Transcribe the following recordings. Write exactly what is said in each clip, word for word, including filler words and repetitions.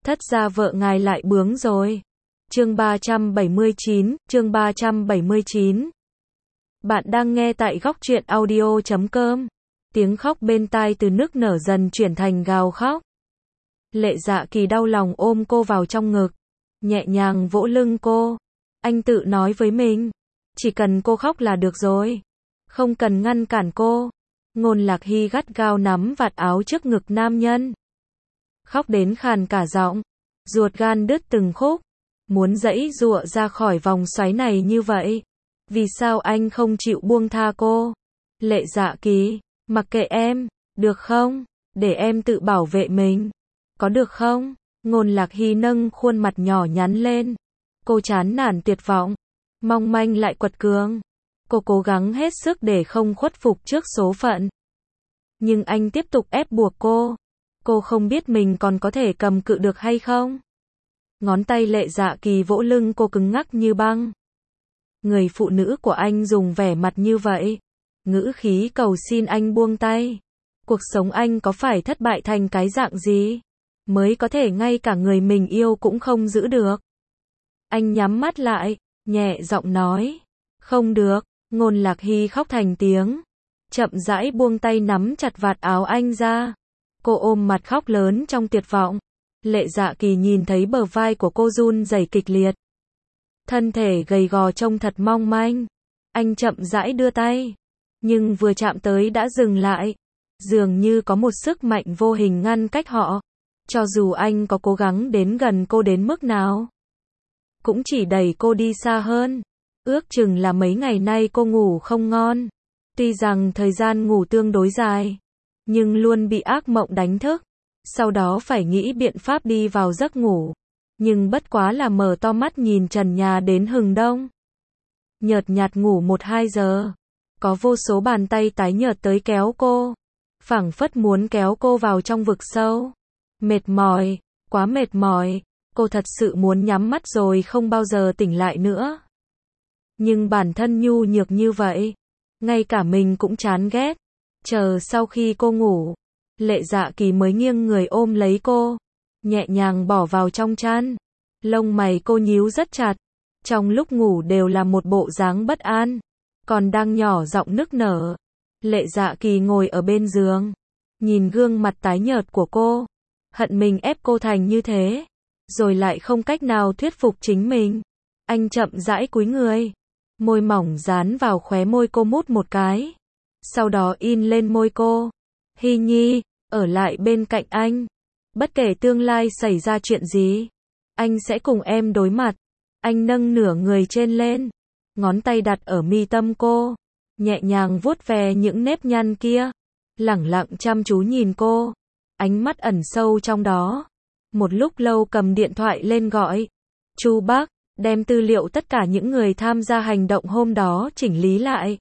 thất gia vợ ngài lại bướng rồi. Chương ba trăm bảy mươi chín, chương ba trăm bảy mươi chín. Bạn đang nghe tại góc truyện audio chấm com. Tiếng khóc bên tai từ nức nở dần chuyển thành gào khóc. Lệ Dạ Kỳ đau lòng ôm cô vào trong ngực, nhẹ nhàng vỗ lưng cô. Anh tự nói với mình, chỉ cần cô khóc là được rồi, không cần ngăn cản cô. Ngôn Lạc Hy gắt gao nắm vạt áo trước ngực nam nhân, khóc đến khàn cả giọng, ruột gan đứt từng khúc, muốn giãy giụa ra khỏi vòng xoáy này như vậy. Vì sao anh không chịu buông tha cô? Lệ Dạ Kỳ, mặc kệ em, được không? Để em tự bảo vệ mình, có được không? Ngôn Lạc Hy nâng khuôn mặt nhỏ nhắn lên, cô chán nản tuyệt vọng, mong manh lại quật cường. Cô cố gắng hết sức để không khuất phục trước số phận, nhưng anh tiếp tục ép buộc cô. Cô không biết mình còn có thể cầm cự được hay không. Ngón tay Lệ Dạ Kỳ vỗ lưng cô cứng ngắc như băng. Người phụ nữ của anh dùng vẻ mặt như vậy, ngữ khí cầu xin anh buông tay. Cuộc sống anh có phải thất bại thành cái dạng gì, mới có thể ngay cả người mình yêu cũng không giữ được? Anh nhắm mắt lại, nhẹ giọng nói, không được. Ngôn Lạc Hy khóc thành tiếng, chậm rãi buông tay nắm chặt vạt áo anh ra. Cô ôm mặt khóc lớn trong tuyệt vọng. Lệ Dạ Kỳ nhìn thấy bờ vai của cô run rẩy kịch liệt, thân thể gầy gò trông thật mong manh. Anh chậm rãi đưa tay, nhưng vừa chạm tới đã dừng lại. Dường như có một sức mạnh vô hình ngăn cách họ. Cho dù anh có cố gắng đến gần cô đến mức nào, cũng chỉ đẩy cô đi xa hơn. Ước chừng là mấy ngày nay cô ngủ không ngon. Tuy rằng thời gian ngủ tương đối dài, nhưng luôn bị ác mộng đánh thức. Sau đó phải nghĩ biện pháp đi vào giấc ngủ. Nhưng bất quá là mở to mắt nhìn trần nhà đến hừng đông. Nhợt nhạt ngủ một hai giờ. Có vô số bàn tay tái nhợt tới kéo cô, phảng phất muốn kéo cô vào trong vực sâu. Mệt mỏi, quá mệt mỏi. Cô thật sự muốn nhắm mắt rồi không bao giờ tỉnh lại nữa. Nhưng bản thân nhu nhược như vậy, ngay cả mình cũng chán ghét. Chờ sau khi cô ngủ, Lệ Dạ Kỳ mới nghiêng người ôm lấy cô, nhẹ nhàng bỏ vào trong chăn. Lông mày cô nhíu rất chặt, trong lúc ngủ đều là một bộ dáng bất an, còn đang nhỏ giọng nức nở. Lệ Dạ Kỳ ngồi ở bên giường, nhìn gương mặt tái nhợt của cô, hận mình ép cô thành như thế, rồi lại không cách nào thuyết phục chính mình. Anh chậm rãi cúi người, môi mỏng dán vào khóe môi cô mút một cái, sau đó in lên môi cô. Hy Nhi, ở lại bên cạnh anh. Bất kể tương lai xảy ra chuyện gì, anh sẽ cùng em đối mặt. Anh nâng nửa người trên lên, ngón tay đặt ở mi tâm cô, nhẹ nhàng vuốt ve những nếp nhăn kia, lẳng lặng chăm chú nhìn cô, ánh mắt ẩn sâu trong đó. Một lúc lâu cầm điện thoại lên gọi. Chu Bắc, đem tư liệu tất cả những người tham gia hành động hôm đó chỉnh lý lại,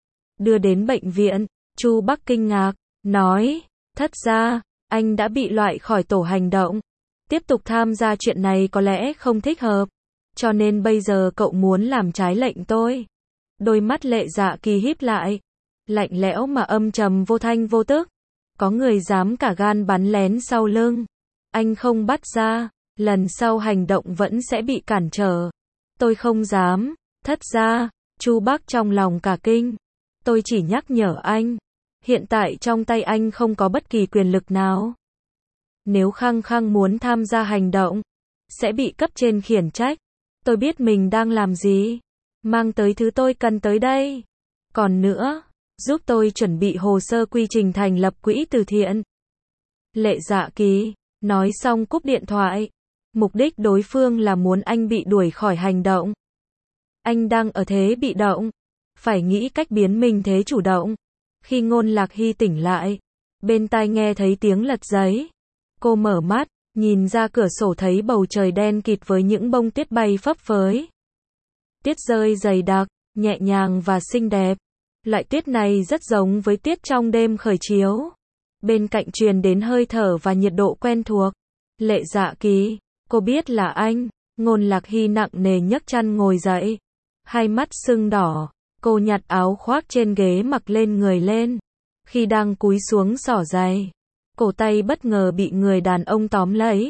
đưa đến bệnh viện. Chu Bắc kinh ngạc, nói, thất gia, anh đã bị loại khỏi tổ hành động. Tiếp tục tham gia chuyện này có lẽ không thích hợp, cho nên bây giờ cậu muốn làm trái lệnh tôi. Đôi mắt Lệ Dạ Kỳ híp lại, lạnh lẽo mà âm trầm vô thanh vô tức. Có người dám cả gan bắn lén sau lưng, anh không bắt ra, lần sau hành động vẫn sẽ bị cản trở. Tôi không dám. Thất gia, Chu Bắc trong lòng cả kinh. Tôi chỉ nhắc nhở anh, hiện tại trong tay anh không có bất kỳ quyền lực nào. Nếu khăng khăng muốn tham gia hành động, sẽ bị cấp trên khiển trách. Tôi biết mình đang làm gì, mang tới thứ tôi cần tới đây. Còn nữa, giúp tôi chuẩn bị hồ sơ quy trình thành lập quỹ từ thiện. Lệ Dạ Kỳ nói xong cúp điện thoại. Mục đích đối phương là muốn anh bị đuổi khỏi hành động. Anh đang ở thế bị động, phải nghĩ cách biến mình thế chủ động. Khi Ngôn Lạc Hy tỉnh lại, bên tai nghe thấy tiếng lật giấy. Cô mở mắt, nhìn ra cửa sổ thấy bầu trời đen kịt với những bông tuyết bay phấp phới. Tuyết rơi dày đặc, nhẹ nhàng và xinh đẹp. Loại tuyết này rất giống với tuyết trong đêm khởi chiếu. Bên cạnh truyền đến hơi thở và nhiệt độ quen thuộc. Lệ Dạ Kỳ, cô biết là anh. Ngôn Lạc Hy nặng nề nhấc chăn ngồi dậy, hai mắt sưng đỏ. Cô nhặt áo khoác trên ghế mặc lên người lên. Khi đang cúi xuống xỏ giày, cổ tay bất ngờ bị người đàn ông tóm lấy.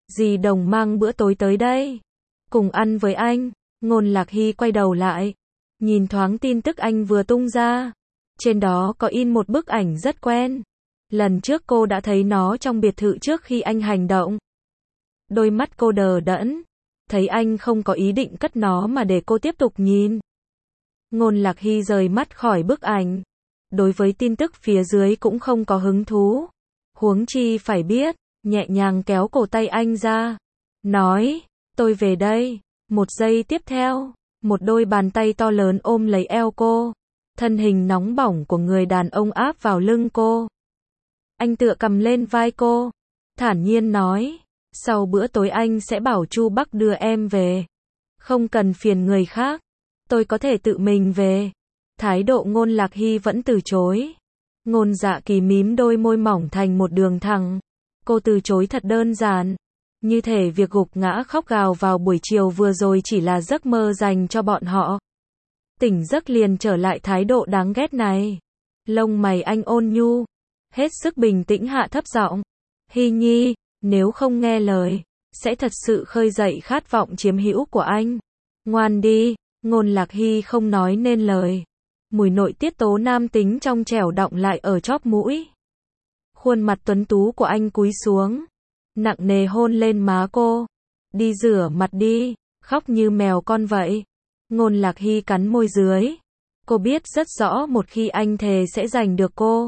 dì Đồng mang bữa tối tới đây. Cùng ăn với anh. Ngôn Lạc Hy quay đầu lại. Nhìn thoáng tin tức anh vừa tung ra. Trên đó có in một bức ảnh rất quen. Lần trước cô đã thấy nó trong biệt thự trước khi anh hành động. Đôi mắt cô đờ đẫn. Thấy anh không có ý định cất nó mà để cô tiếp tục nhìn. Ngôn Lạc Hy rời mắt khỏi bức ảnh. Đối với tin tức phía dưới cũng không có hứng thú. Huống chi phải biết, nhẹ nhàng kéo cổ tay anh ra. Nói, tôi về đây. Một giây tiếp theo, một đôi bàn tay to lớn ôm lấy eo cô. Thân hình nóng bỏng của người đàn ông áp vào lưng cô. Anh tựa cầm lên vai cô. Thản nhiên nói, sau bữa tối anh sẽ bảo Chu Bắc đưa em về. Không cần phiền người khác. Tôi có thể tự mình về. Thái độ Ngôn Lạc Hy vẫn từ chối. Ngôn Dạ Kỳ mím đôi môi mỏng thành một đường thẳng. Cô từ chối thật đơn giản. Như thể việc gục ngã khóc gào vào buổi chiều vừa rồi chỉ là giấc mơ dành cho bọn họ. Tỉnh giấc liền trở lại thái độ đáng ghét này. Lông mày anh ôn nhu. Hết sức bình tĩnh hạ thấp giọng. Hy Nhi, nếu không nghe lời, sẽ thật sự khơi dậy khát vọng chiếm hữu của anh. Ngoan đi. Ngôn Lạc Hy không nói nên lời. Mùi nội tiết tố nam tính trong trẻo đọng lại ở chóp mũi. Khuôn mặt tuấn tú của anh cúi xuống. Nặng nề hôn lên má cô. Đi rửa mặt đi. Khóc như mèo con vậy. Ngôn Lạc Hy cắn môi dưới. Cô biết rất rõ một khi anh thề sẽ giành được cô.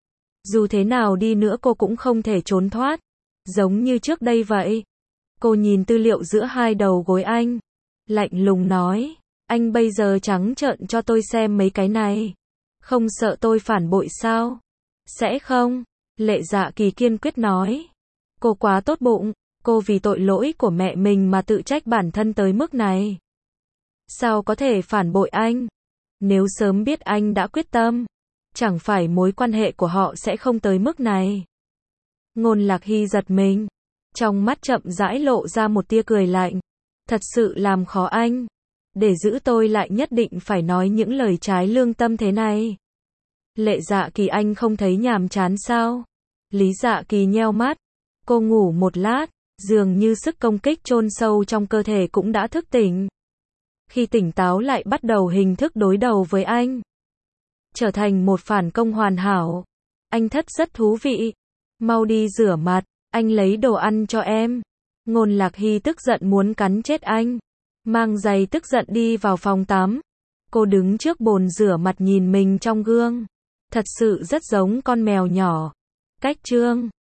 Dù thế nào đi nữa cô cũng không thể trốn thoát. Giống như trước đây vậy. Cô nhìn tư liệu giữa hai đầu gối anh. Lạnh lùng nói. Anh bây giờ trắng trợn cho tôi xem mấy cái này. Không sợ tôi phản bội sao? Sẽ không. Lệ Dạ Kỳ kiên quyết nói. Cô quá tốt bụng. Cô vì tội lỗi của mẹ mình mà tự trách bản thân tới mức này. Sao có thể phản bội anh? Nếu sớm biết anh đã quyết tâm, chẳng phải mối quan hệ của họ sẽ không tới mức này. Ngôn Lạc Hy giật mình. Trong mắt chậm rãi lộ ra một tia cười lạnh. Thật sự làm khó anh. Để giữ tôi lại nhất định phải nói những lời trái lương tâm thế này. Lệ Dạ Kỳ anh không thấy nhàm chán sao? Lý Dạ Kỳ nheo mắt. Cô ngủ một lát, dường như sức công kích chôn sâu trong cơ thể cũng đã thức tỉnh. Khi tỉnh táo lại bắt đầu hình thức đối đầu với anh. Trở thành một phản công hoàn hảo. Anh thất rất thú vị. Mau đi rửa mặt, anh lấy đồ ăn cho em. Ngôn Lạc Hy tức giận muốn cắn chết anh. Mang giày tức giận đi vào phòng tắm. Cô đứng trước bồn rửa mặt nhìn mình trong gương. Thật sự rất giống con mèo nhỏ. Cách chương